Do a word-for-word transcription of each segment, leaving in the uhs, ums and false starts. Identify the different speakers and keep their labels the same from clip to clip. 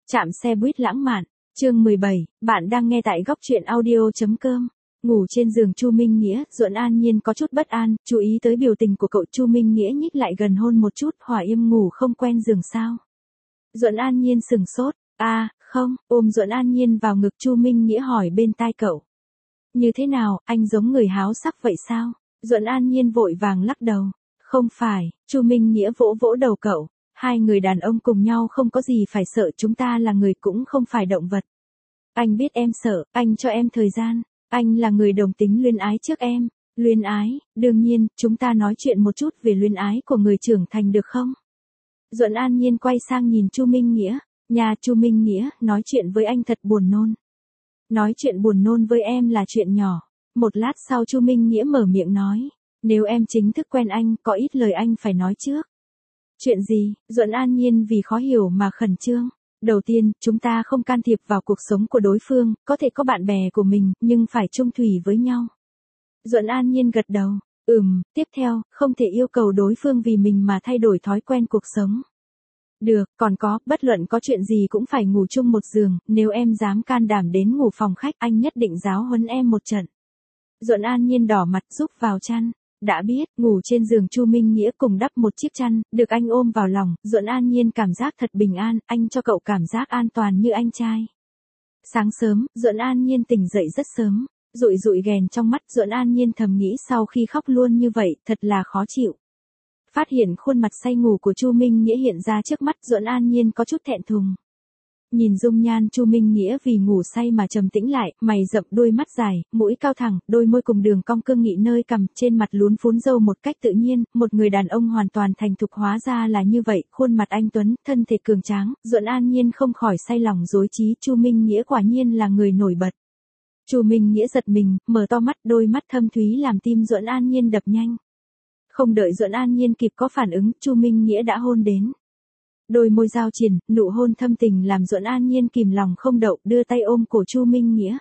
Speaker 1: Trạm xe buýt lãng mạn, chương mười bảy, bạn đang nghe tại góc truyện audio chấm com. Ngủ trên giường Chu Minh Nghĩa, Duẫn An Nhiên có chút bất an, chú ý tới biểu tình của cậu. Chu Minh Nghĩa nhích lại gần hôn một chút, hỏi im ngủ không quen giường sao? Duẫn An Nhiên sừng sốt, a, à, không, ôm Duẫn An Nhiên vào ngực. Chu Minh Nghĩa hỏi bên tai cậu. Như thế nào, anh giống người háo sắc vậy sao? Duẫn An Nhiên vội vàng lắc đầu. Không phải, Chu Minh Nghĩa vỗ vỗ đầu cậu. Hai người đàn ông cùng nhau không có gì phải sợ, chúng ta là người cũng không phải động vật. Anh biết em sợ, anh cho em thời gian, anh là người đồng tính luyến ái trước em. Luyến ái, đương nhiên, chúng ta nói chuyện một chút về luyến ái của người trưởng thành được không? Duẫn An Nhiên quay sang nhìn Chu Minh Nghĩa, nhà Chu Minh Nghĩa, nói chuyện với anh thật buồn nôn. Nói chuyện buồn nôn với em là chuyện nhỏ. Một lát sau Chu Minh Nghĩa mở miệng nói, nếu em chính thức quen anh, có ít lời anh phải nói trước. Chuyện gì? Duẫn An Nhiên vì khó hiểu mà khẩn trương. Đầu tiên, chúng ta không can thiệp vào cuộc sống của đối phương, có thể có bạn bè của mình, nhưng phải chung thủy với nhau. Duẫn An Nhiên gật đầu. Ừm, tiếp theo, không thể yêu cầu đối phương vì mình mà thay đổi thói quen cuộc sống. Được, còn có, bất luận có chuyện gì cũng phải ngủ chung một giường, nếu em dám can đảm đến ngủ phòng khách, anh nhất định giáo huấn em một trận. Duẫn An Nhiên đỏ mặt rúc vào chăn. Đã biết, ngủ trên giường Chu Minh Nghĩa cùng đắp một chiếc chăn, được anh ôm vào lòng, Duẫn An Nhiên cảm giác thật bình an, anh cho cậu cảm giác an toàn như anh trai. Sáng sớm, Duẫn An Nhiên tỉnh dậy rất sớm, rụi rụi ghèn trong mắt. Duẫn An Nhiên thầm nghĩ sau khi khóc luôn như vậy, thật là khó chịu. Phát hiện khuôn mặt say ngủ của Chu Minh Nghĩa hiện ra trước mắt, Duẫn An Nhiên có chút thẹn thùng. Nhìn dung nhan Chu Minh Nghĩa vì ngủ say mà trầm tĩnh lại, mày rậm, đôi mắt dài, mũi cao thẳng, đôi môi cùng đường cong cương nghị nơi cằm, trên mặt lún phún râu một cách tự nhiên, một người đàn ông hoàn toàn thành thục hóa ra là như vậy, khuôn mặt anh tuấn, thân thể cường tráng, Duẫn An Nhiên không khỏi say lòng rối trí, Chu Minh Nghĩa quả nhiên là người nổi bật. Chu Minh Nghĩa giật mình, mở to mắt, đôi mắt thâm thúy làm tim Duẫn An Nhiên đập nhanh. Không đợi Duẫn An Nhiên kịp có phản ứng, Chu Minh Nghĩa đã hôn đến. Đôi môi giao triển, nụ hôn thâm tình làm Duẫn An Nhiên kìm lòng không đậu, đưa tay ôm cổ Chu Minh Nghĩa.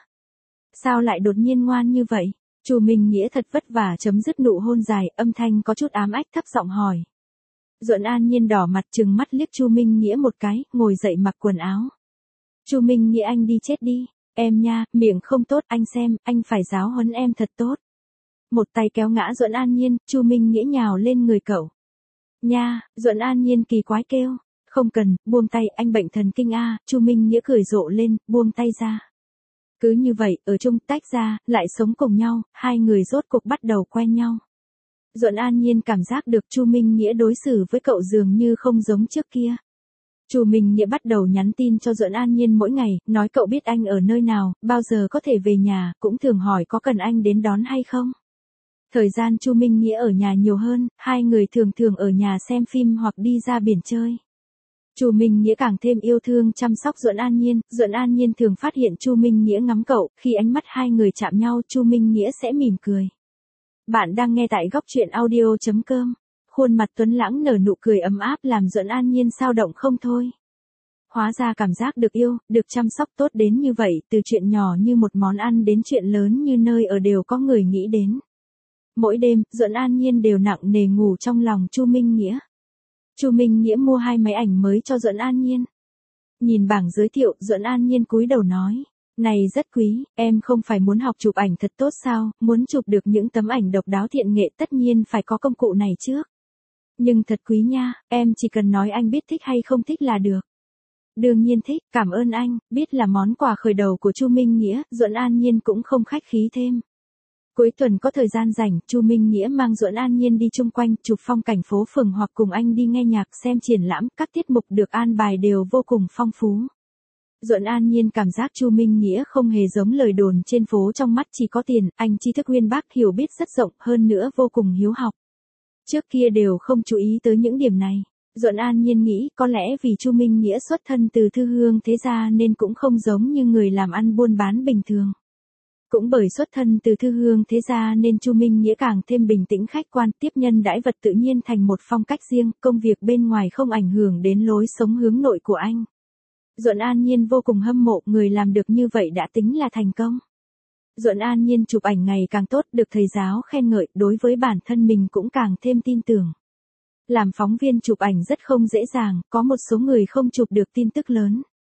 Speaker 1: Sao lại đột nhiên ngoan như vậy? Chu Minh Nghĩa thật vất vả chấm dứt nụ hôn dài, âm thanh có chút ám ách thấp giọng hỏi. Duẫn An Nhiên đỏ mặt trừng mắt liếc Chu Minh Nghĩa một cái, ngồi dậy mặc quần áo. Chu Minh Nghĩa anh đi chết đi, em nha, miệng không tốt, anh xem, anh phải giáo huấn em thật tốt. Một tay kéo ngã Duẫn An Nhiên, Chu Minh Nghĩa nhào lên người cậu. Nha, Duẫn An Nhiên kỳ quái kêu. Không cần, buông tay, anh bệnh thần kinh a. Chu Minh Nghĩa cười rộ lên, buông tay ra. Cứ như vậy, ở chung, tách ra, lại sống cùng nhau, hai người rốt cục bắt đầu quen nhau. Duẫn An Nhiên cảm giác được Chu Minh Nghĩa đối xử với cậu dường như không giống trước kia. Chu Minh Nghĩa bắt đầu nhắn tin cho Duẫn An Nhiên mỗi ngày, nói cậu biết anh ở nơi nào, bao giờ có thể về nhà, cũng thường hỏi có cần anh đến đón hay không. Thời gian Chu Minh Nghĩa ở nhà nhiều hơn, hai người thường thường ở nhà xem phim hoặc đi ra biển chơi. Chu Minh Nghĩa càng thêm yêu thương chăm sóc Duẫn An Nhiên, Duẫn An Nhiên thường phát hiện Chu Minh Nghĩa ngắm cậu, khi ánh mắt hai người chạm nhau Chu Minh Nghĩa sẽ mỉm cười. Bạn đang nghe tại góc truyện audio chấm com. Khuôn mặt tuấn lãng nở nụ cười ấm áp làm Duẫn An Nhiên sao động không thôi. Hóa ra cảm giác được yêu, được chăm sóc tốt đến như vậy, từ chuyện nhỏ như một món ăn đến chuyện lớn như nơi ở đều có người nghĩ đến. Mỗi đêm, Duẫn An Nhiên đều nặng nề ngủ trong lòng Chu Minh Nghĩa. Chu Minh Nghĩa mua hai máy ảnh mới cho Duẫn An Nhiên. Nhìn bảng giới thiệu, Duẫn An Nhiên cúi đầu nói, này rất quý, em không phải muốn học chụp ảnh thật tốt sao, muốn chụp được những tấm ảnh độc đáo thiện nghệ tất nhiên phải có công cụ này trước. Nhưng thật quý nha, em chỉ cần nói anh biết thích hay không thích là được. Đương nhiên thích, cảm ơn anh, biết là món quà khởi đầu của Chu Minh Nghĩa, Duẫn An Nhiên cũng không khách khí thêm. Cuối tuần có thời gian rảnh, Chu Minh Nghĩa mang Duẫn An Nhiên đi chung quanh, chụp phong cảnh phố phường hoặc cùng anh đi nghe nhạc, xem triển lãm, các tiết mục được an bài đều vô cùng phong phú. Duẫn An Nhiên cảm giác Chu Minh Nghĩa không hề giống lời đồn trên phố, trong mắt chỉ có tiền, anh tri thức uyên bác, hiểu biết rất rộng, hơn nữa vô cùng hiếu học. Trước kia đều không chú ý tới những điểm này. Duẫn An Nhiên nghĩ có lẽ vì Chu Minh Nghĩa xuất thân từ thư hương thế gia nên cũng không giống như người làm ăn buôn bán bình thường. Cũng bởi xuất thân từ thư hương thế gia nên Chu Minh Nghĩa càng thêm bình tĩnh khách quan, tiếp nhân đãi vật tự nhiên thành một phong cách riêng, công việc bên ngoài không ảnh hưởng đến lối sống hướng nội của anh. Duẫn An Nhiên vô cùng hâm mộ, người làm được như vậy đã tính là thành công. Duẫn An Nhiên chụp ảnh ngày càng tốt, được thầy giáo khen ngợi, đối với bản thân mình cũng càng thêm tin tưởng. Làm phóng viên chụp ảnh rất không dễ dàng, có một số người không chụp được tin tức lớn.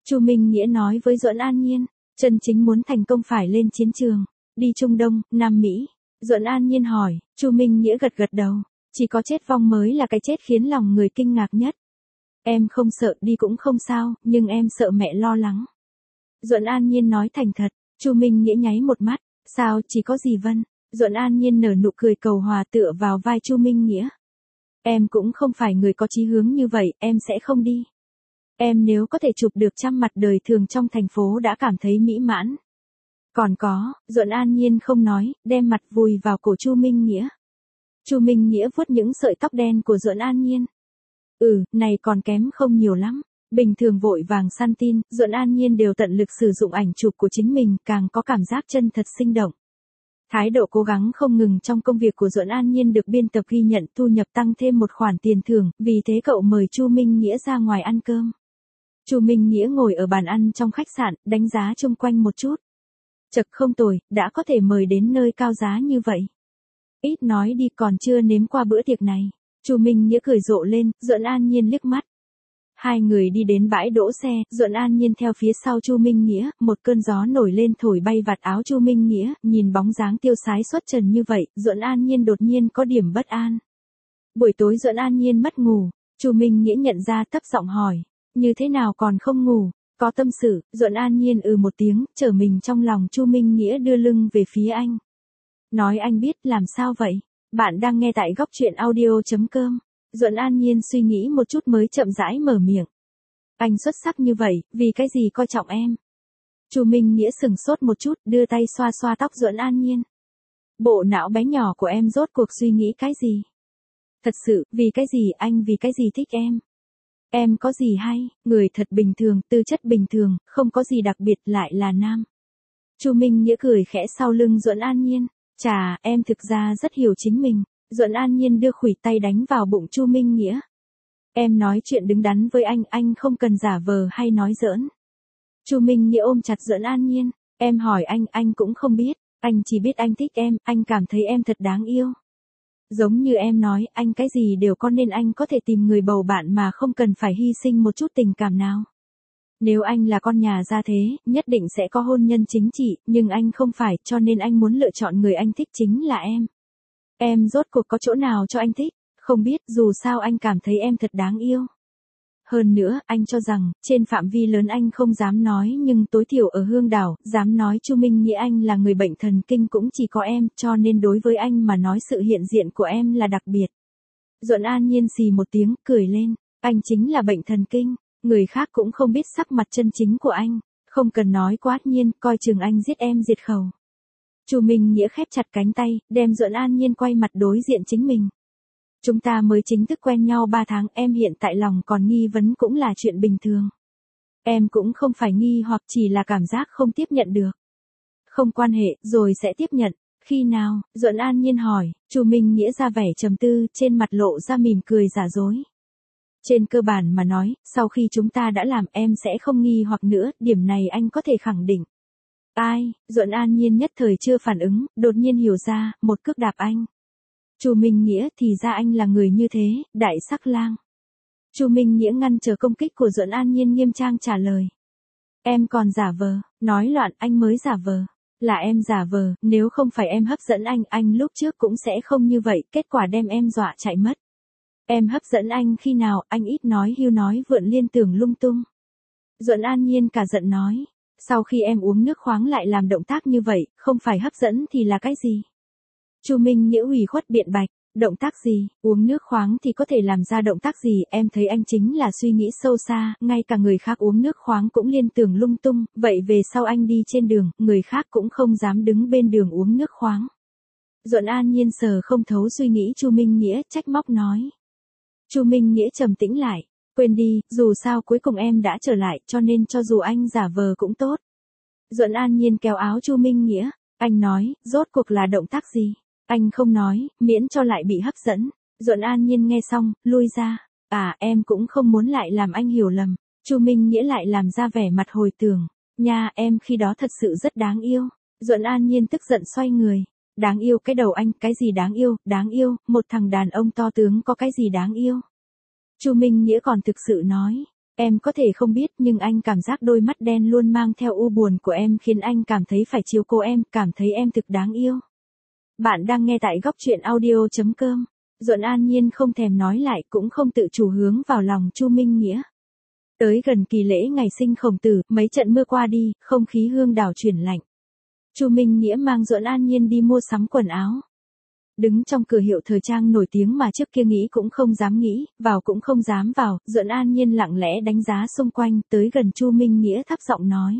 Speaker 1: Chu Minh Nghĩa nói với Duẫn An Nhiên, chân chính muốn thành công phải lên chiến trường, đi Trung Đông, Nam Mỹ. Duẫn An Nhiên hỏi, Chu Minh Nghĩa gật gật đầu, chỉ có chết vong mới là cái chết khiến lòng người kinh ngạc nhất. Em không sợ đi cũng không sao, nhưng em sợ mẹ lo lắng. Duẫn An Nhiên nói thành thật. Chu Minh Nghĩa nháy một mắt, sao chỉ có gì Vân. Duẫn An Nhiên nở nụ cười cầu hòa tựa vào vai Chu Minh Nghĩa. Em cũng không phải người có chí hướng như vậy, em sẽ không đi. Em nếu có thể chụp được trăm mặt đời thường trong thành phố đã cảm thấy mỹ mãn. Còn có, Duẫn An Nhiên không nói, đem mặt vùi vào cổ Chu Minh Nghĩa. Chu Minh Nghĩa vuốt những sợi tóc đen của Duẫn An Nhiên. Ừ, này còn kém không nhiều lắm. Bình thường vội vàng săn tin, Duẫn An Nhiên đều tận lực sử dụng ảnh chụp của chính mình, càng có cảm giác chân thật sinh động. Thái độ cố gắng không ngừng trong công việc của Duẫn An Nhiên được biên tập ghi nhận, thu nhập tăng thêm một khoản tiền thưởng, vì thế cậu mời Chu Minh Nghĩa ra ngoài ăn cơm. Chu Minh Nghĩa ngồi ở bàn ăn trong khách sạn, đánh giá chung quanh một chút. Chật không tồi, đã có thể mời đến nơi cao giá như vậy. Ít nói đi, còn chưa nếm qua bữa tiệc này. Chu Minh Nghĩa cười rộ lên, Duẫn An Nhiên liếc mắt. Hai người đi đến bãi đỗ xe, Duẫn An Nhiên theo phía sau Chu Minh Nghĩa, một cơn gió nổi lên thổi bay vạt áo Chu Minh Nghĩa, nhìn bóng dáng tiêu sái xuất trần như vậy, Duẫn An Nhiên đột nhiên có điểm bất an. Buổi tối Duẫn An Nhiên mất ngủ, Chu Minh Nghĩa nhận ra thấp giọng hỏi, như thế nào còn không ngủ, có tâm sự. Duẫn An Nhiên ừ một tiếng, trở mình trong lòng Chu Minh Nghĩa đưa lưng về phía anh. Nói anh biết, làm sao vậy? Bạn đang nghe tại góc truyện audio chấm com. Duẫn An Nhiên suy nghĩ một chút mới chậm rãi mở miệng. Anh xuất sắc như vậy, vì cái gì coi trọng em? Chu Minh Nghĩa sừng sốt một chút, đưa tay xoa xoa tóc Duẫn An Nhiên. Bộ não bé nhỏ của em rốt cuộc suy nghĩ cái gì? Thật sự, vì cái gì anh vì cái gì thích em? Em có gì hay, người thật bình thường, tư chất bình thường, không có gì đặc biệt, lại là nam. Chu Minh Nghĩa cười khẽ sau lưng Duẫn An Nhiên. Chà, em thực ra rất hiểu chính mình. Duẫn An Nhiên đưa khuỷu tay đánh vào bụng Chu Minh Nghĩa. Em nói chuyện đứng đắn với anh, anh không cần giả vờ hay nói giỡn. Chu Minh Nghĩa ôm chặt Duẫn An Nhiên. Em hỏi anh, anh cũng không biết. Anh chỉ biết anh thích em, anh cảm thấy em thật đáng yêu. Giống như em nói, anh cái gì đều có nên anh có thể tìm người bầu bạn mà không cần phải hy sinh một chút tình cảm nào. Nếu anh là con nhà gia thế, nhất định sẽ có hôn nhân chính trị, nhưng anh không phải, cho nên anh muốn lựa chọn người anh thích chính là em. Em rốt cuộc có chỗ nào cho anh thích? Không biết, dù sao anh cảm thấy em thật đáng yêu. Hơn nữa, anh cho rằng, trên phạm vi lớn anh không dám nói nhưng tối thiểu ở Hương Đảo, dám nói Chu Minh Nghĩa anh là người bệnh thần kinh cũng chỉ có em, cho nên đối với anh mà nói sự hiện diện của em là đặc biệt. Duẫn An Nhiên xì một tiếng, cười lên, anh chính là bệnh thần kinh, người khác cũng không biết sắc mặt chân chính của anh, không cần nói quá nhiên, coi chừng anh giết em diệt khẩu. Chu Minh Nghĩa khép chặt cánh tay, đem Duẫn An Nhiên quay mặt đối diện chính mình. Chúng ta mới chính thức quen nhau ba tháng, em hiện tại lòng còn nghi vấn cũng là chuyện bình thường. Em cũng không phải nghi hoặc chỉ là cảm giác không tiếp nhận được. Không quan hệ, rồi sẽ tiếp nhận. Khi nào? Duẫn An Nhiên hỏi. Chu Minh Nghĩa ra vẻ trầm tư, trên mặt lộ ra mỉm cười giả dối. Trên cơ bản mà nói, sau khi chúng ta đã làm em sẽ không nghi hoặc nữa, điểm này anh có thể khẳng định. Ai? Duẫn An Nhiên nhất thời chưa phản ứng, đột nhiên hiểu ra, một cước đạp anh. Chu Minh Nghĩa, thì ra anh là người như thế, đại sắc lang. Chu Minh Nghĩa ngăn trở công kích của Duẫn An Nhiên nghiêm trang trả lời. Em còn giả vờ, nói loạn anh mới giả vờ. Là em giả vờ, nếu không phải em hấp dẫn anh, anh lúc trước cũng sẽ không như vậy, kết quả đem em dọa chạy mất. Em hấp dẫn anh khi nào, anh ít nói hưu nói vượn liên tưởng lung tung. Duẫn An Nhiên cả giận nói. Sau khi em uống nước khoáng lại làm động tác như vậy, không phải hấp dẫn thì là cái gì? Chu Minh Nghĩa ủy khuất biện bạch, động tác gì, uống nước khoáng thì có thể làm ra động tác gì, em thấy anh chính là suy nghĩ sâu xa, ngay cả người khác uống nước khoáng cũng liên tưởng lung tung, vậy về sau anh đi trên đường, người khác cũng không dám đứng bên đường uống nước khoáng. Duẫn An Nhiên sờ không thấu suy nghĩ Chu Minh Nghĩa, trách móc nói. Chu Minh Nghĩa trầm tĩnh lại, quên đi, dù sao cuối cùng em đã trở lại, cho nên cho dù anh giả vờ cũng tốt. Duẫn An Nhiên kéo áo Chu Minh Nghĩa, anh nói, rốt cuộc là động tác gì? Anh không nói, miễn cho lại bị hấp dẫn. Duẫn An Nhiên nghe xong, lui ra. À, em cũng không muốn lại làm anh hiểu lầm. Chu Minh Nghĩa lại làm ra vẻ mặt hồi tưởng. Nha, em khi đó thật sự rất đáng yêu. Duẫn An Nhiên tức giận xoay người. Đáng yêu cái đầu anh, cái gì đáng yêu, đáng yêu, một thằng đàn ông to tướng có cái gì đáng yêu. Chu Minh Nghĩa còn thực sự nói. Em có thể không biết nhưng anh cảm giác đôi mắt đen luôn mang theo u buồn của em khiến anh cảm thấy phải chiếu cố em, cảm thấy em thực đáng yêu. Bạn đang nghe tại góc truyện audio.com. Duẫn An Nhiên không thèm nói lại cũng không tự chủ hướng vào lòng Chu Minh Nghĩa. Tới gần kỳ lễ ngày sinh Khổng Tử, mấy trận mưa qua đi, không khí hương đảo chuyển lạnh. Chu Minh Nghĩa mang Duẫn An Nhiên đi mua sắm quần áo. Đứng trong cửa hiệu thời trang nổi tiếng mà trước kia nghĩ cũng không dám nghĩ, vào cũng không dám vào, Duẫn An Nhiên lặng lẽ đánh giá xung quanh, tới gần Chu Minh Nghĩa thấp giọng nói.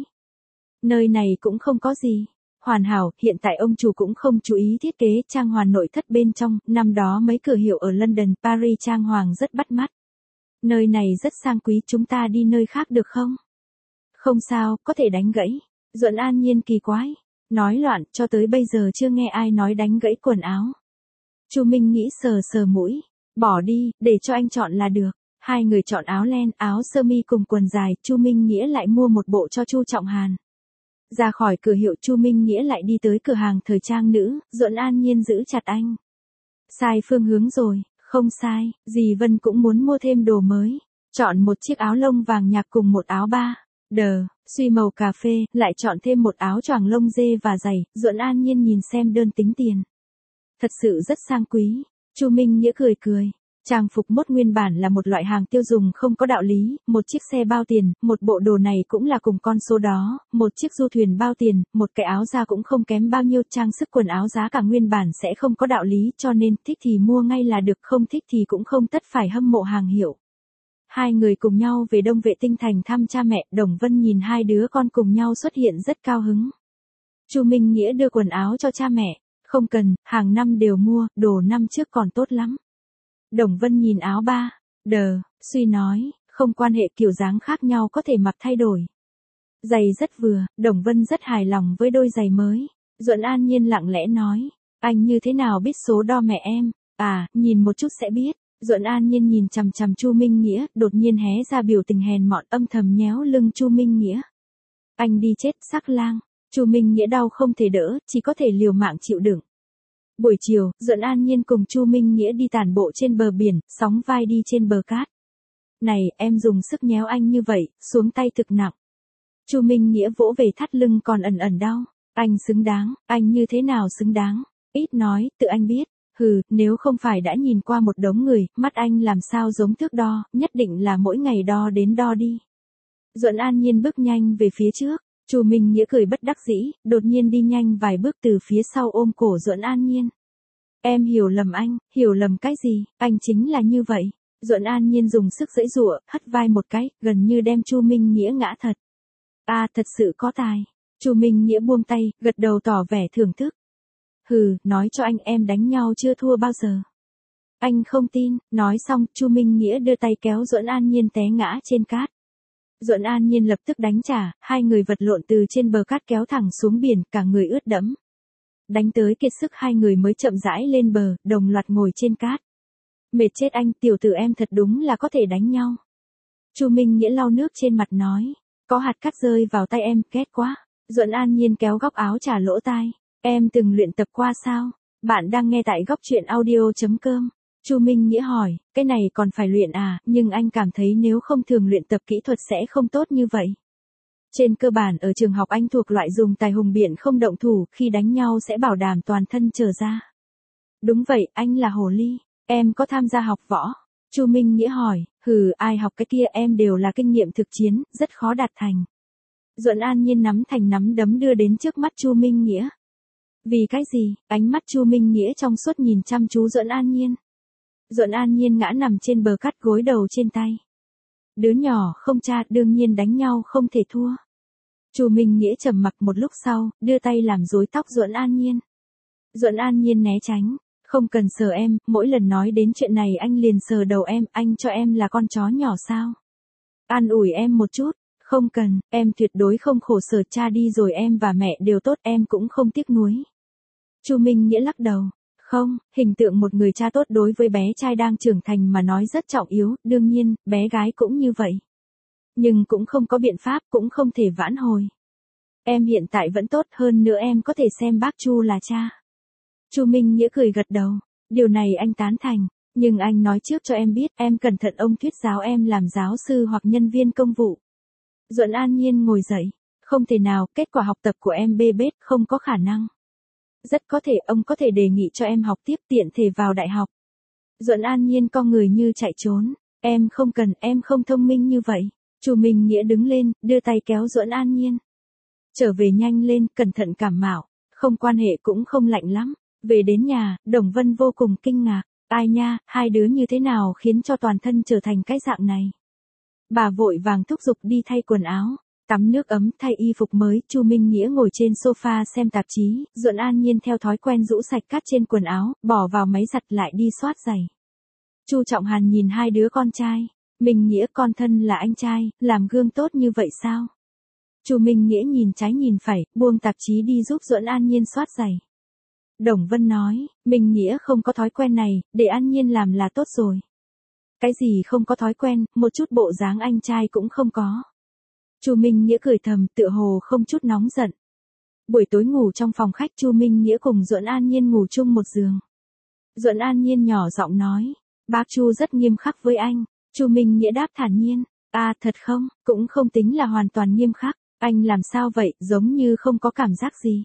Speaker 1: Nơi này cũng không có gì. Hoàn hảo, hiện tại ông chủ cũng không chú ý thiết kế trang hoàng nội thất bên trong, năm đó mấy cửa hiệu ở London, Paris trang hoàng rất bắt mắt. Nơi này rất sang quý, chúng ta đi nơi khác được không? Không sao, có thể đánh gãy. Duẫn An Nhiên kỳ quái. Nói loạn, cho tới bây giờ chưa nghe ai nói đánh gãy quần áo. Chu Minh nghĩ sờ sờ mũi. Bỏ đi, để cho anh chọn là được. Hai người chọn áo len, áo sơ mi cùng quần dài, Chu Minh Nghĩa lại mua một bộ cho Chu Trọng Hàn. Ra khỏi cửa hiệu Chu Minh Nghĩa lại đi tới cửa hàng thời trang nữ, Duẫn An Nhiên giữ chặt anh. Sai phương hướng rồi, không sai, dì Vân cũng muốn mua thêm đồ mới. Chọn một chiếc áo lông vàng nhạt cùng một áo ba. Đờ, suy màu cà phê, lại chọn thêm một áo choàng lông dê và giày, Duẫn An Nhiên nhìn xem đơn tính tiền. Thật sự rất sang quý. Chu Minh Nghĩa cười cười. Trang phục mốt nguyên bản là một loại hàng tiêu dùng không có đạo lý, một chiếc xe bao tiền, một bộ đồ này cũng là cùng con số đó, một chiếc du thuyền bao tiền, một cái áo da cũng không kém bao nhiêu, trang sức quần áo giá cả nguyên bản sẽ không có đạo lý, cho nên thích thì mua ngay là được, không thích thì cũng không tất phải hâm mộ hàng hiệu. Hai người cùng nhau về Đông Vệ Tinh thành thăm cha mẹ, Đồng Vân nhìn hai đứa con cùng nhau xuất hiện rất cao hứng. Chu Minh Nghĩa đưa quần áo cho cha mẹ. Không cần, hàng năm đều mua, đồ năm trước còn tốt lắm. Đồng Vân nhìn áo ba. Đờ, suy nói, không quan hệ, kiểu dáng khác nhau có thể mặc thay đổi. Giày rất vừa, Đồng Vân rất hài lòng với đôi giày mới. Duẫn An Nhiên lặng lẽ nói, anh như thế nào biết số đo mẹ em? À, nhìn một chút sẽ biết. Duẫn An Nhiên nhìn chằm chằm Chu Minh Nghĩa, đột nhiên hé ra biểu tình hèn mọn, âm thầm nhéo lưng Chu Minh Nghĩa. Anh đi chết, sắc lang. Chu Minh Nghĩa đau không thể đỡ, chỉ có thể liều mạng chịu đựng. Buổi chiều, Duẫn An Nhiên cùng Chu Minh Nghĩa đi tản bộ trên bờ biển, sóng vai đi trên bờ cát. Này, em dùng sức nhéo anh như vậy, xuống tay thực nặng. Chu Minh Nghĩa vỗ về thắt lưng còn ẩn ẩn đau. Anh xứng đáng, anh như thế nào xứng đáng? Ít nói, tự anh biết. Hừ, nếu không phải đã nhìn qua một đống người, mắt anh làm sao giống thước đo, nhất định là mỗi ngày đo đến đo đi. Duẫn An Nhiên bước nhanh về phía trước. Chu Minh Nghĩa cười bất đắc dĩ, đột nhiên đi nhanh vài bước từ phía sau ôm cổ Duẫn An Nhiên. Em hiểu lầm anh, hiểu lầm cái gì, anh chính là như vậy. Duẫn An Nhiên dùng sức giãy giụa, hất vai một cái, gần như đem Chu Minh Nghĩa ngã thật. À, thật sự có tài. Chu Minh Nghĩa buông tay, gật đầu tỏ vẻ thưởng thức. Hừ, nói cho anh em đánh nhau chưa thua bao giờ. Anh không tin, nói xong, Chu Minh Nghĩa đưa tay kéo Duẫn An Nhiên té ngã trên cát. Duẫn An Nhiên lập tức đánh trả, hai người vật lộn từ trên bờ cát kéo thẳng xuống biển, cả người ướt đẫm. Đánh tới kiệt sức hai người mới chậm rãi lên bờ, đồng loạt ngồi trên cát. Mệt chết anh, tiểu tử em thật đúng là có thể đánh nhau. Chu Minh Nghĩa lau nước trên mặt nói, có hạt cát rơi vào tay em, ghét quá. Duẫn An Nhiên kéo góc áo trả lỗ tai, em từng luyện tập qua sao? Bạn đang nghe tại góc truyện audio.com. Chu Minh Nghĩa hỏi, cái này còn phải luyện à, nhưng anh cảm thấy nếu không thường luyện tập kỹ thuật sẽ không tốt như vậy. Trên cơ bản ở trường học anh thuộc loại dùng tài hùng biện không động thủ, khi đánh nhau sẽ bảo đảm toàn thân trở ra. Đúng vậy, anh là hồ ly, em có tham gia học võ? Chu Minh Nghĩa hỏi, hừ, ai học cái kia, em đều là kinh nghiệm thực chiến, rất khó đạt thành. Duẫn An Nhiên nắm thành nắm đấm đưa đến trước mắt Chu Minh Nghĩa. Vì cái gì? Ánh mắt Chu Minh Nghĩa trong suốt nhìn chăm chú Duẫn An Nhiên. Duẫn An Nhiên ngã nằm trên bờ cát gối đầu trên tay. Đứa nhỏ không cha, đương nhiên đánh nhau không thể thua. Chu Minh Nghĩa trầm mặc một lúc sau, đưa tay làm rối tóc Duẫn An Nhiên. Duẫn An Nhiên né tránh, không cần sờ em, mỗi lần nói đến chuyện này anh liền sờ đầu em, anh cho em là con chó nhỏ sao? An ủi em một chút, không cần, em tuyệt đối không khổ sở, cha đi rồi em và mẹ đều tốt, em cũng không tiếc nuối. Chu Minh Nghĩa lắc đầu. Không, hình tượng một người cha tốt đối với bé trai đang trưởng thành mà nói rất trọng yếu, đương nhiên, bé gái cũng như vậy. Nhưng cũng không có biện pháp, cũng không thể vãn hồi. Em hiện tại vẫn tốt, hơn nữa em có thể xem bác Chu là cha. Chu Minh Nghĩa cười gật đầu, điều này anh tán thành. Nhưng anh nói trước cho em biết, em cẩn thận ông thuyết giáo em làm giáo sư hoặc nhân viên công vụ. Duẫn An Nhiên ngồi dậy. Không thể nào, kết quả học tập của em bê bết, không có khả năng. Rất có thể ông có thể đề nghị cho em học tiếp tiện thể vào đại học. Duẫn An Nhiên co người như chạy trốn. Em không cần, em không thông minh như vậy. Chu Minh Nghĩa đứng lên, đưa tay kéo Duẫn An Nhiên. Trở về nhanh lên, cẩn thận cảm mạo. Không quan hệ cũng không lạnh lắm. Về đến nhà, Đồng Vân vô cùng kinh ngạc. Ai nha, hai đứa như thế nào khiến cho toàn thân trở thành cái dạng này. Bà vội vàng thúc giục đi thay quần áo. Tắm nước ấm, thay y phục mới, Chu Minh Nghĩa ngồi trên sofa xem tạp chí, Duẫn An Nhiên theo thói quen rũ sạch cát trên quần áo, bỏ vào máy giặt lại đi xoát giày. Chu Trọng Hàn nhìn hai đứa con trai, Minh Nghĩa con thân là anh trai, làm gương tốt như vậy sao? Chu Minh Nghĩa nhìn trái nhìn phải, buông tạp chí đi giúp Duẫn An Nhiên xoát giày. Đồng Vân nói, Minh Nghĩa không có thói quen này, để An Nhiên làm là tốt rồi. Cái gì không có thói quen, một chút bộ dáng anh trai cũng không có. Chu Minh Nghĩa cười thầm, tựa hồ không chút nóng giận. Buổi tối ngủ trong phòng khách, Chu Minh Nghĩa cùng Duẫn An Nhiên ngủ chung một giường. Duẫn An Nhiên nhỏ giọng nói, bác Chu rất nghiêm khắc với anh. Chu Minh Nghĩa đáp thản nhiên, à thật không, cũng không tính là hoàn toàn nghiêm khắc, anh làm sao vậy, giống như không có cảm giác gì.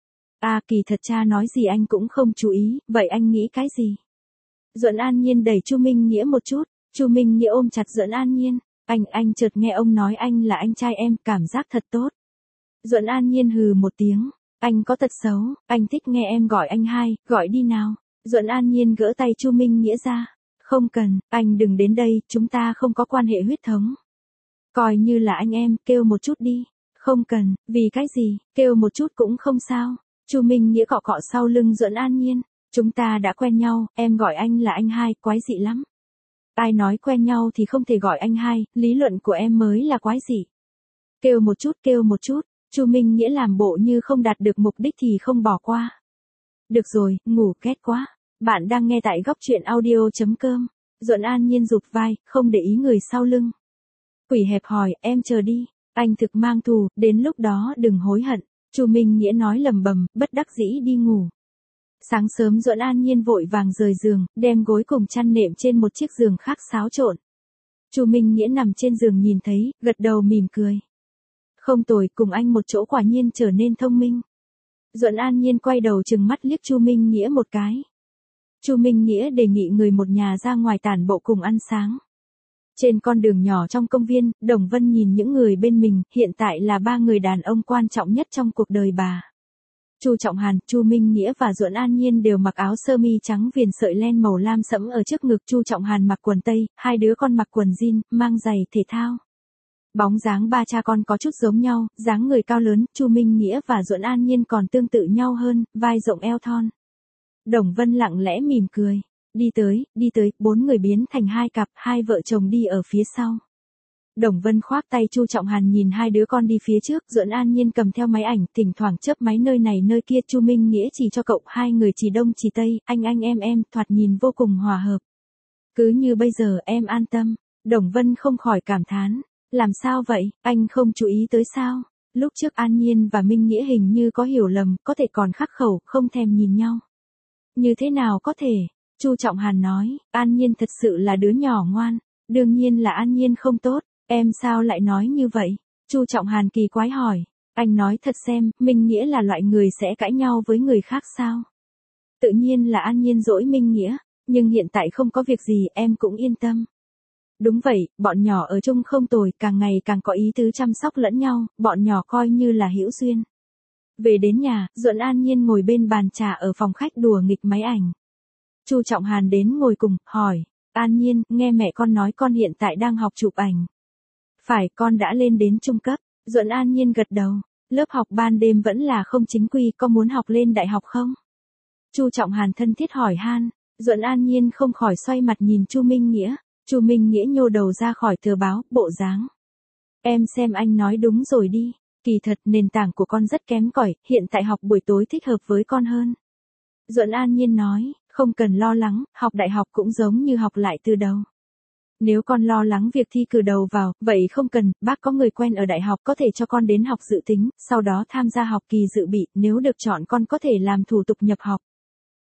Speaker 1: À kỳ thật cha nói gì anh cũng không chú ý, vậy anh nghĩ cái gì? Duẫn An Nhiên đẩy Chu Minh Nghĩa một chút, Chu Minh Nghĩa ôm chặt Duẫn An Nhiên. Anh, anh chợt nghe ông nói anh là anh trai em, cảm giác thật tốt. Duẫn An Nhiên hừ một tiếng, anh có tật xấu, anh thích nghe em gọi anh hai, gọi đi nào. Duẫn An Nhiên gỡ tay Chu Minh Nghĩa ra, không cần, anh đừng đến đây, chúng ta không có quan hệ huyết thống. Coi như là anh em, kêu một chút đi. Không cần, vì cái gì, kêu một chút cũng không sao. Chu Minh Nghĩa cọ cọ sau lưng Duẫn An Nhiên, chúng ta đã quen nhau, em gọi anh là anh hai, quái dị lắm. Ai nói quen nhau thì không thể gọi anh hai, lý luận của em mới là quái dị. Kêu một chút, kêu một chút, Chu Minh Nghĩa làm bộ như không đạt được mục đích thì không bỏ qua. Được rồi, ngủ ghét quá. Bạn đang nghe tại góc truyện audio chấm com. Duẫn An Nhiên rụt vai, không để ý người sau lưng. Quỷ hẹp hòi, em chờ đi, anh thực mang thù, đến lúc đó đừng hối hận. Chu Minh Nghĩa nói lầm bầm, bất đắc dĩ đi ngủ. Sáng sớm Duẫn An Nhiên vội vàng rời giường, đem gối cùng chăn nệm trên một chiếc giường khác xáo trộn. Chu Minh Nghĩa nằm trên giường nhìn thấy, gật đầu mỉm cười. Không tồi, cùng anh một chỗ quả nhiên trở nên thông minh. Duẫn An Nhiên quay đầu trừng mắt liếc Chu Minh Nghĩa một cái. Chu Minh Nghĩa đề nghị người một nhà ra ngoài tản bộ cùng ăn sáng. Trên con đường nhỏ trong công viên, Đồng Vân nhìn những người bên mình, hiện tại là ba người đàn ông quan trọng nhất trong cuộc đời bà. Chu Trọng Hàn, Chu Minh Nghĩa và Duẫn An Nhiên đều mặc áo sơ mi trắng viền sợi len màu lam sẫm ở trước ngực. Chu Trọng Hàn mặc quần tây, hai đứa con mặc quần jean, mang giày thể thao. Bóng dáng ba cha con có chút giống nhau, dáng người cao lớn, Chu Minh Nghĩa và Duẫn An Nhiên còn tương tự nhau hơn, vai rộng eo thon. Đồng Vân lặng lẽ mỉm cười. Đi tới, đi tới, bốn người biến thành hai cặp, hai vợ chồng đi ở phía sau. Đồng Vân khoác tay Chu Trọng Hàn nhìn hai đứa con đi phía trước, Duẫn An Nhiên cầm theo máy ảnh, thỉnh thoảng chớp máy nơi này nơi kia. Chu Minh Nghĩa chỉ cho cậu, hai người chỉ đông chỉ tây, anh anh em em, thoạt nhìn vô cùng hòa hợp. Cứ như bây giờ em an tâm. Đồng Vân không khỏi cảm thán. Làm sao vậy, anh không chú ý tới sao? Lúc trước An Nhiên và Minh Nghĩa hình như có hiểu lầm, có thể còn khắc khẩu, không thèm nhìn nhau. Như thế nào có thể? Chu Trọng Hàn nói, An Nhiên thật sự là đứa nhỏ ngoan. Đương nhiên là An Nhiên không tốt. Em sao lại nói như vậy? Chu Trọng Hàn kỳ quái hỏi. Anh nói thật xem, Minh Nghĩa là loại người sẽ cãi nhau với người khác sao? Tự nhiên là An Nhiên dỗi Minh Nghĩa, nhưng hiện tại không có việc gì, em cũng yên tâm. Đúng vậy, bọn nhỏ ở chung không tồi, càng ngày càng có ý tứ chăm sóc lẫn nhau, bọn nhỏ coi như là hữu duyên. Về đến nhà, Duẫn An Nhiên ngồi bên bàn trà ở phòng khách đùa nghịch máy ảnh. Chu Trọng Hàn đến ngồi cùng, hỏi, An Nhiên, nghe mẹ con nói con hiện tại đang học chụp ảnh. Phải, con đã lên đến trung cấp. Duẫn An Nhiên gật đầu. Lớp học ban đêm vẫn là không chính quy, có muốn học lên đại học không? Chu Trọng Hàn thân thiết hỏi han. Duẫn An Nhiên không khỏi xoay mặt nhìn Chu Minh Nghĩa. Chu Minh Nghĩa nhô đầu ra khỏi tờ báo, bộ dáng. Em xem anh nói đúng rồi đi. Kỳ thật nền tảng của con rất kém cỏi, hiện tại học buổi tối thích hợp với con hơn. Duẫn An Nhiên nói, không cần lo lắng, học đại học cũng giống như học lại từ đầu. Nếu con lo lắng việc thi cử đầu vào, vậy không cần, bác có người quen ở đại học có thể cho con đến học dự tính, sau đó tham gia học kỳ dự bị, nếu được chọn con có thể làm thủ tục nhập học.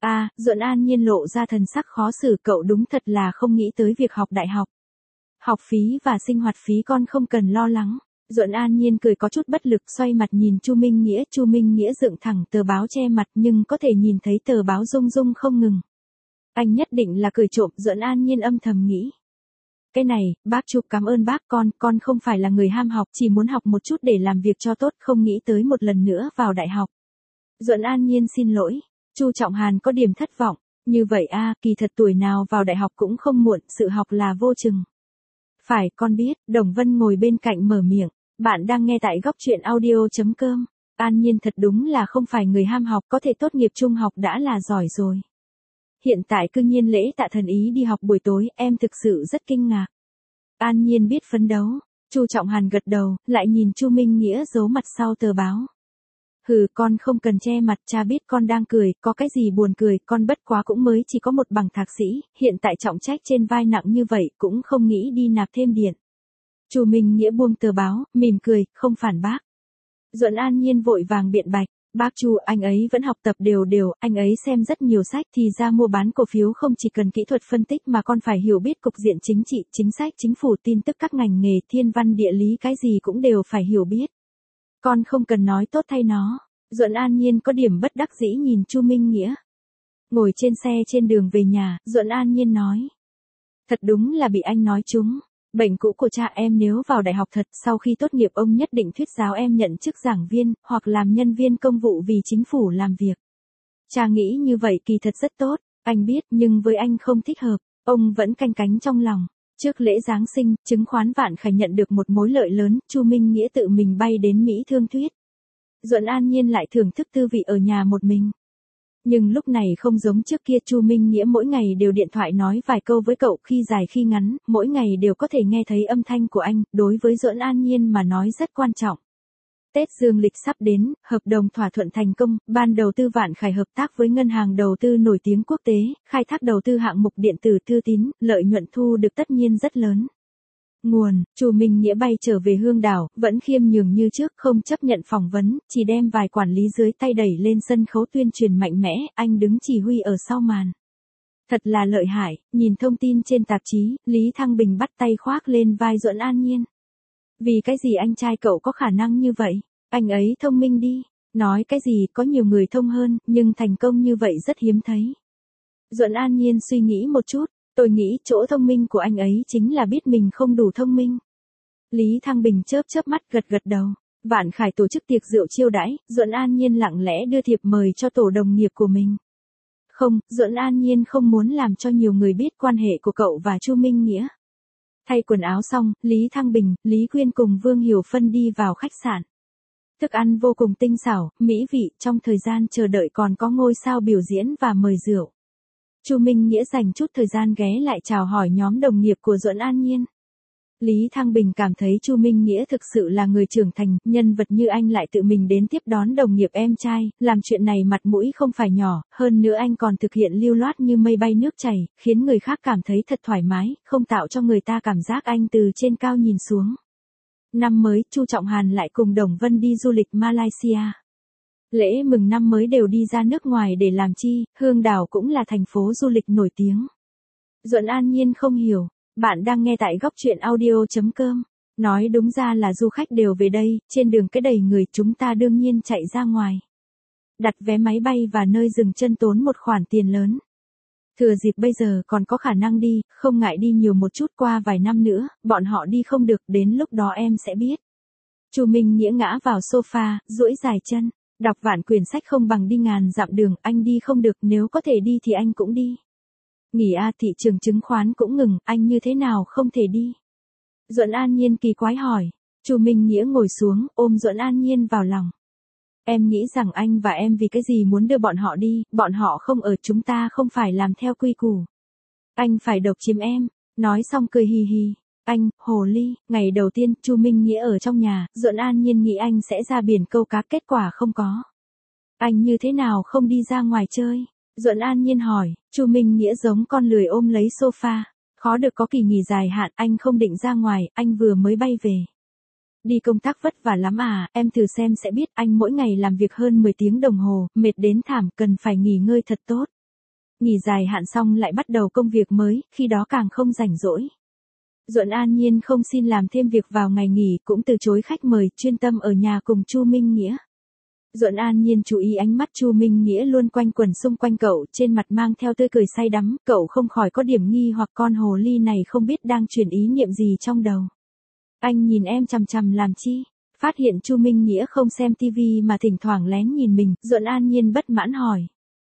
Speaker 1: À, Duẫn An Nhiên lộ ra thần sắc khó xử, cậu đúng thật là không nghĩ tới việc học đại học. Học phí và sinh hoạt phí con không cần lo lắng. Duẫn An Nhiên cười có chút bất lực, xoay mặt nhìn Chu Minh Nghĩa. Chu Minh Nghĩa dựng thẳng tờ báo che mặt nhưng có thể nhìn thấy tờ báo rung rung không ngừng. Anh nhất định là cười trộm, Duẫn An Nhiên âm thầm nghĩ. Cái này, bác Chu cảm ơn bác, con, con không phải là người ham học, chỉ muốn học một chút để làm việc cho tốt, không nghĩ tới một lần nữa vào đại học. Duẫn An Nhiên xin lỗi. Chu Trọng Hàn có điểm thất vọng. Như vậy a, kỳ thật tuổi nào vào đại học cũng không muộn, sự học là vô chừng. Phải, con biết. Đồng Vân ngồi bên cạnh mở miệng. Bạn đang nghe tại góc truyện audio.com. An Nhiên thật đúng là không phải người ham học, có thể tốt nghiệp trung học đã là giỏi rồi. Hiện tại cư nhiên lễ tạ thần ý đi học buổi tối, em thực sự rất kinh ngạc. An Nhiên biết phấn đấu. Chu Trọng Hàn gật đầu, lại nhìn Chu Minh Nghĩa giấu mặt sau tờ báo. Hừ, con không cần che mặt, cha biết con đang cười, có cái gì buồn cười, con bất quá cũng mới chỉ có một bằng thạc sĩ, hiện tại trọng trách trên vai nặng như vậy, cũng không nghĩ đi nạp thêm điện. Chu Minh Nghĩa buông tờ báo, mỉm cười, không phản bác. Duẫn An Nhiên vội vàng biện bạch, bác Chu, anh ấy vẫn học tập đều đều, anh ấy xem rất nhiều sách, thì ra mua bán cổ phiếu không chỉ cần kỹ thuật phân tích mà còn phải hiểu biết cục diện chính trị, chính sách, chính phủ, tin tức các ngành nghề, thiên văn địa lý, cái gì cũng đều phải hiểu biết. Con không cần nói tốt thay nó. Duẫn An Nhiên có điểm bất đắc dĩ nhìn Chu Minh Nghĩa. Ngồi trên xe trên đường về nhà, Duẫn An Nhiên nói. Thật đúng là bị anh nói trúng. Bệnh cũ của cha em nếu vào đại học thật, sau khi tốt nghiệp ông nhất định thuyết giáo em nhận chức giảng viên, hoặc làm nhân viên công vụ vì chính phủ làm việc. Cha nghĩ như vậy kỳ thật rất tốt, anh biết, nhưng với anh không thích hợp, ông vẫn canh cánh trong lòng. Trước lễ Giáng sinh, chứng khoán Vạn Khải nhận được một mối lợi lớn, Chu Minh Nghĩa tự mình bay đến Mỹ Thương Thuyết. Duẫn An Nhiên lại thưởng thức tư vị ở nhà một mình. Nhưng lúc này không giống trước kia, Chu Minh Nghĩa mỗi ngày đều điện thoại nói vài câu với cậu, khi dài khi ngắn, mỗi ngày đều có thể nghe thấy âm thanh của anh, đối với Duẫn An Nhiên mà nói rất quan trọng. Tết dương lịch sắp đến, hợp đồng thỏa thuận thành công, ban đầu tư Vạn Khải hợp tác với ngân hàng đầu tư nổi tiếng quốc tế, khai thác đầu tư hạng mục điện tử Thư Tín, lợi nhuận thu được tất nhiên rất lớn. Nguồn, Chu Minh Nghĩa bay trở về Hương Đảo, vẫn khiêm nhường như trước, không chấp nhận phỏng vấn, chỉ đem vài quản lý dưới tay đẩy lên sân khấu tuyên truyền mạnh mẽ, anh đứng chỉ huy ở sau màn. Thật là lợi hại, nhìn thông tin trên tạp chí, Lý Thăng Bình bắt tay khoác lên vai Duẫn An Nhiên. Vì cái gì anh trai cậu có khả năng như vậy? Anh ấy thông minh đi. Nói cái gì, có nhiều người thông hơn, nhưng thành công như vậy rất hiếm thấy. Duẫn An Nhiên suy nghĩ một chút, tôi nghĩ chỗ thông minh của anh ấy chính là biết mình không đủ thông minh. Lý Thăng Bình chớp chớp mắt gật gật đầu. Vạn Khải tổ chức tiệc rượu chiêu đãi, Duẫn An Nhiên lặng lẽ đưa thiệp mời cho tổ đồng nghiệp của mình. Không, Duẫn An Nhiên không muốn làm cho nhiều người biết quan hệ của cậu và Chu Minh Nghĩa. Thay quần áo xong, Lý Thăng Bình, Lý Quyên cùng Vương Hiểu Phân đi vào khách sạn. Thức ăn vô cùng tinh xảo, mỹ vị, trong thời gian chờ đợi còn có ngôi sao biểu diễn và mời rượu. Chu Minh Nghĩa dành chút thời gian ghé lại chào hỏi nhóm đồng nghiệp của Duẫn An Nhiên. Lý Thăng Bình cảm thấy Chu Minh Nghĩa thực sự là người trưởng thành, nhân vật như anh lại tự mình đến tiếp đón đồng nghiệp em trai, làm chuyện này mặt mũi không phải nhỏ, hơn nữa anh còn thực hiện lưu loát như mây bay nước chảy, khiến người khác cảm thấy thật thoải mái, không tạo cho người ta cảm giác anh từ trên cao nhìn xuống. Năm mới, Chu Trọng Hàn lại cùng Đồng Vân đi du lịch Malaysia. Lễ mừng năm mới đều đi ra nước ngoài để làm chi, Hương Đảo cũng là thành phố du lịch nổi tiếng. Duẫn An Nhiên không hiểu. Bạn đang nghe tại góc truyện audio.com. Nói đúng ra là du khách đều về đây, trên đường cái đầy người, chúng ta đương nhiên chạy ra ngoài. Đặt vé máy bay và nơi dừng chân tốn một khoản tiền lớn. Thừa dịp bây giờ còn có khả năng đi, không ngại đi nhiều một chút, qua vài năm nữa, bọn họ đi không được, đến lúc đó em sẽ biết. Chu Minh Nghĩa ngã vào sofa, duỗi dài chân. Đọc vạn quyển sách không bằng đi ngàn dặm đường, anh đi không được, nếu có thể đi thì anh cũng đi. Nghỉ a, thị trường chứng khoán cũng ngừng, anh như thế nào không thể đi? Duẫn An Nhiên kỳ quái hỏi. Chu Minh Nghĩa ngồi xuống, ôm Duẫn An Nhiên vào lòng. Em nghĩ rằng anh và em vì cái gì muốn đưa bọn họ đi, bọn họ không ở, chúng ta không phải làm theo quy củ. Anh phải độc chiếm em. Nói xong cười hì hì. Anh, hồ ly, ngày đầu tiên, Chu Minh Nghĩa ở trong nhà, Duẫn An Nhiên nghĩ anh sẽ ra biển câu cá, kết quả không có. Anh như thế nào không đi ra ngoài chơi? Duẫn An Nhiên hỏi. Chu Minh Nghĩa giống con lười ôm lấy sofa. Khó được có kỳ nghỉ dài hạn, anh không định ra ngoài, anh vừa mới bay về. Đi công tác vất vả lắm à, em thử xem sẽ biết, anh mỗi ngày làm việc hơn mười tiếng đồng hồ, mệt đến thảm, cần phải nghỉ ngơi thật tốt. Nghỉ dài hạn xong lại bắt đầu công việc mới, khi đó càng không rảnh rỗi. Duẫn An Nhiên không xin làm thêm việc vào ngày nghỉ, cũng từ chối khách mời, chuyên tâm ở nhà cùng Chu Minh Nghĩa. Duẫn An Nhiên chú ý ánh mắt Chu Minh Nghĩa luôn quanh quẩn xung quanh cậu, trên mặt mang theo tươi cười say đắm, cậu không khỏi có điểm nghi hoặc con hồ ly này không biết đang chuyển ý niệm gì trong đầu. Anh nhìn em chằm chằm làm chi? Phát hiện Chu Minh Nghĩa không xem tivi mà thỉnh thoảng lén nhìn mình, Duẫn An Nhiên bất mãn hỏi.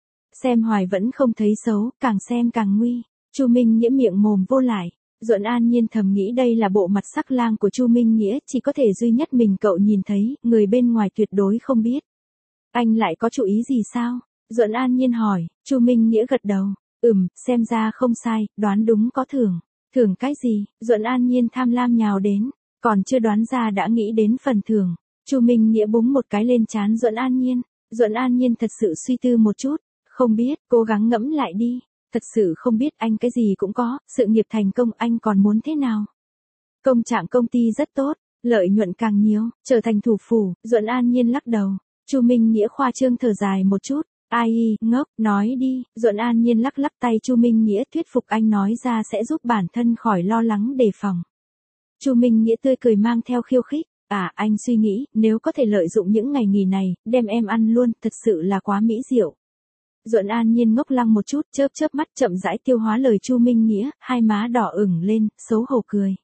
Speaker 1: Xem hoài vẫn không thấy xấu, càng xem càng nguy. Chu Minh Nghĩa miệng mồm vô lại. Duẫn An Nhiên thầm nghĩ đây là bộ mặt sắc lang của Chu Minh Nghĩa, chỉ có thể duy nhất mình cậu nhìn thấy, người bên ngoài tuyệt đối không biết. Anh lại có chủ ý gì sao? Duẫn An Nhiên hỏi. Chu Minh Nghĩa gật đầu. Ừm, xem ra không sai, đoán đúng có thưởng. Thưởng cái gì? Duẫn An Nhiên tham lam nhào đến. Còn chưa đoán ra đã nghĩ đến phần thưởng. Chu Minh Nghĩa búng một cái lên trán Duẫn An Nhiên. Duẫn An Nhiên thật sự suy tư một chút. Không biết, cố gắng ngẫm lại đi. Thật sự không biết, anh cái gì cũng có, sự nghiệp thành công anh còn muốn thế nào? Công trạng công ty rất tốt, lợi nhuận càng nhiều, trở thành thủ phủ. Duẫn An Nhiên lắc đầu. Chu Minh Nghĩa khoa trương thở dài một chút. Ai y, ngốc, nói đi. Duẫn An Nhiên lắc lắc tay Chu Minh Nghĩa, thuyết phục anh nói ra sẽ giúp bản thân khỏi lo lắng đề phòng. Chu Minh Nghĩa tươi cười mang theo khiêu khích. À, anh suy nghĩ, nếu có thể lợi dụng những ngày nghỉ này, đem em ăn luôn, thật sự là quá mỹ diệu. Duẫn An Nhiên ngốc lăng một chút, chớp chớp mắt chậm rãi tiêu hóa lời Chu Minh Nghĩa, hai má đỏ ửng lên, xấu hổ cười.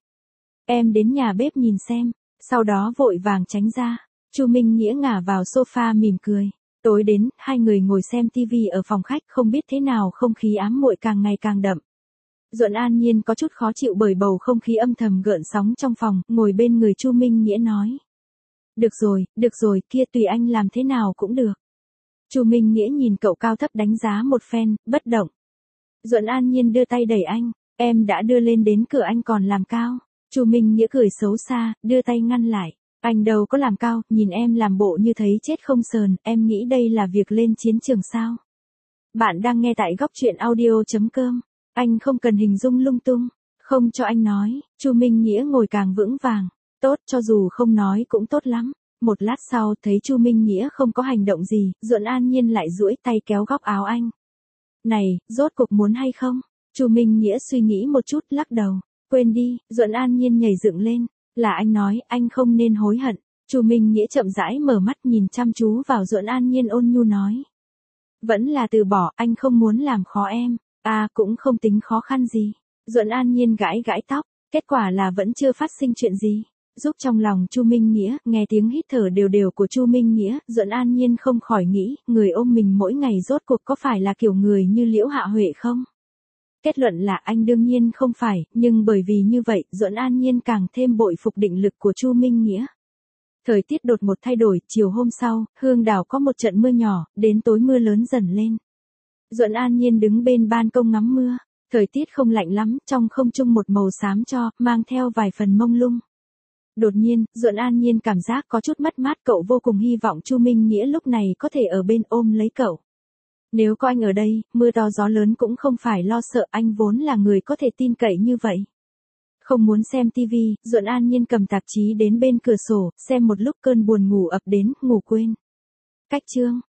Speaker 1: Em đến nhà bếp nhìn xem, sau đó vội vàng tránh ra. Chu Minh Nghĩa ngả vào sofa mỉm cười. Tối đến, hai người ngồi xem tivi ở phòng khách, không biết thế nào không khí ám muội càng ngày càng đậm. Duẫn An Nhiên có chút khó chịu bởi bầu không khí âm thầm gợn sóng trong phòng, ngồi bên người Chu Minh Nghĩa nói. Được rồi, được rồi, kia tùy anh làm thế nào cũng được. Chu Minh Nghĩa nhìn cậu cao thấp đánh giá một phen, bất động. Duẫn An Nhiên đưa tay đẩy anh, em đã đưa lên đến cửa anh còn làm cao. Chu Minh Nghĩa cười xấu xa, đưa tay ngăn lại. Anh đâu có làm cao, nhìn em làm bộ như thấy chết không sờn, em nghĩ đây là việc lên chiến trường sao? Bạn đang nghe tại góc truyện audio chấm com. Anh không cần hình dung lung tung, không cho anh nói. Chu Minh Nghĩa ngồi càng vững vàng. Tốt, cho dù không nói cũng tốt lắm. Một lát sau thấy Chu Minh Nghĩa không có hành động gì, Duẫn An Nhiên lại duỗi tay kéo góc áo anh. Này, rốt cuộc muốn hay không? Chu Minh Nghĩa suy nghĩ một chút, lắc đầu. Quên đi. Duẫn An Nhiên nhảy dựng lên. Là anh nói, anh không nên hối hận. Chu Minh Nghĩa chậm rãi mở mắt nhìn chăm chú vào Duẫn An Nhiên, ôn nhu nói. Vẫn là từ bỏ, anh không muốn làm khó em. À, cũng không tính khó khăn gì. Duẫn An Nhiên gãi gãi tóc, kết quả là vẫn chưa phát sinh chuyện gì. Giúp trong lòng Chu Minh Nghĩa, nghe tiếng hít thở đều đều của Chu Minh Nghĩa, Duẫn An Nhiên không khỏi nghĩ, người ôm mình mỗi ngày rốt cuộc có phải là kiểu người như Liễu Hạ Huệ không? Kết luận là anh đương nhiên không phải, nhưng bởi vì như vậy, Duẫn An Nhiên càng thêm bội phục định lực của Chu Minh Nghĩa. Thời tiết đột một thay đổi, chiều hôm sau, Hương Đảo có một trận mưa nhỏ, đến tối mưa lớn dần lên. Duẫn An Nhiên đứng bên ban công ngắm mưa, thời tiết không lạnh lắm, trong không trung một màu xám cho, mang theo vài phần mông lung. Đột nhiên, Duẫn An Nhiên cảm giác có chút mất mát, cậu vô cùng hy vọng Chu Minh Nghĩa lúc này có thể ở bên ôm lấy cậu. Nếu có anh ở đây, mưa to gió lớn cũng không phải lo sợ, anh vốn là người có thể tin cậy như vậy. Không muốn xem tivi, Duẫn An Nhiên cầm tạp chí đến bên cửa sổ, xem một lúc cơn buồn ngủ ập đến, ngủ quên. Cách chương.